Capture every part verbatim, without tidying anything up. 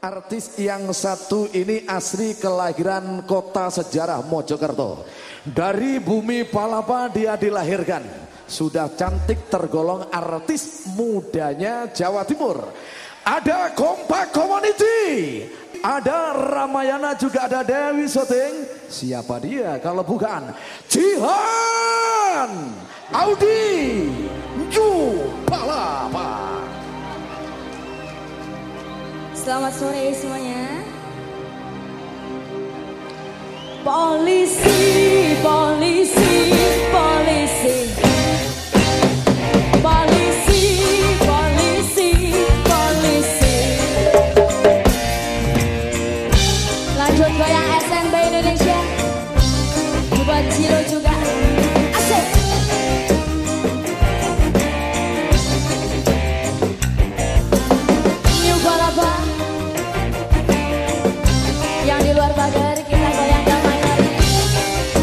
Artis yang satu ini asli kelahiran kota sejarah Mojokerto. Dari bumi Palapa dia dilahirkan. Sudah cantik tergolong artis mudanya Jawa Timur. Ada Kompak Community, ada Ramayana, juga ada Dewi Soting. Siapa dia kalau bukan Jihan Audi Ju Palapa. Selamat sore semuanya. Polisi, polisi, polisi. Polisi, polisi, polisi. Lanjut goyang S N B Indonesia. Buat Ciro juga. Asik. New Palapa. Yang di luar pagar kita goyang damai hari.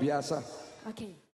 biasa. Oke.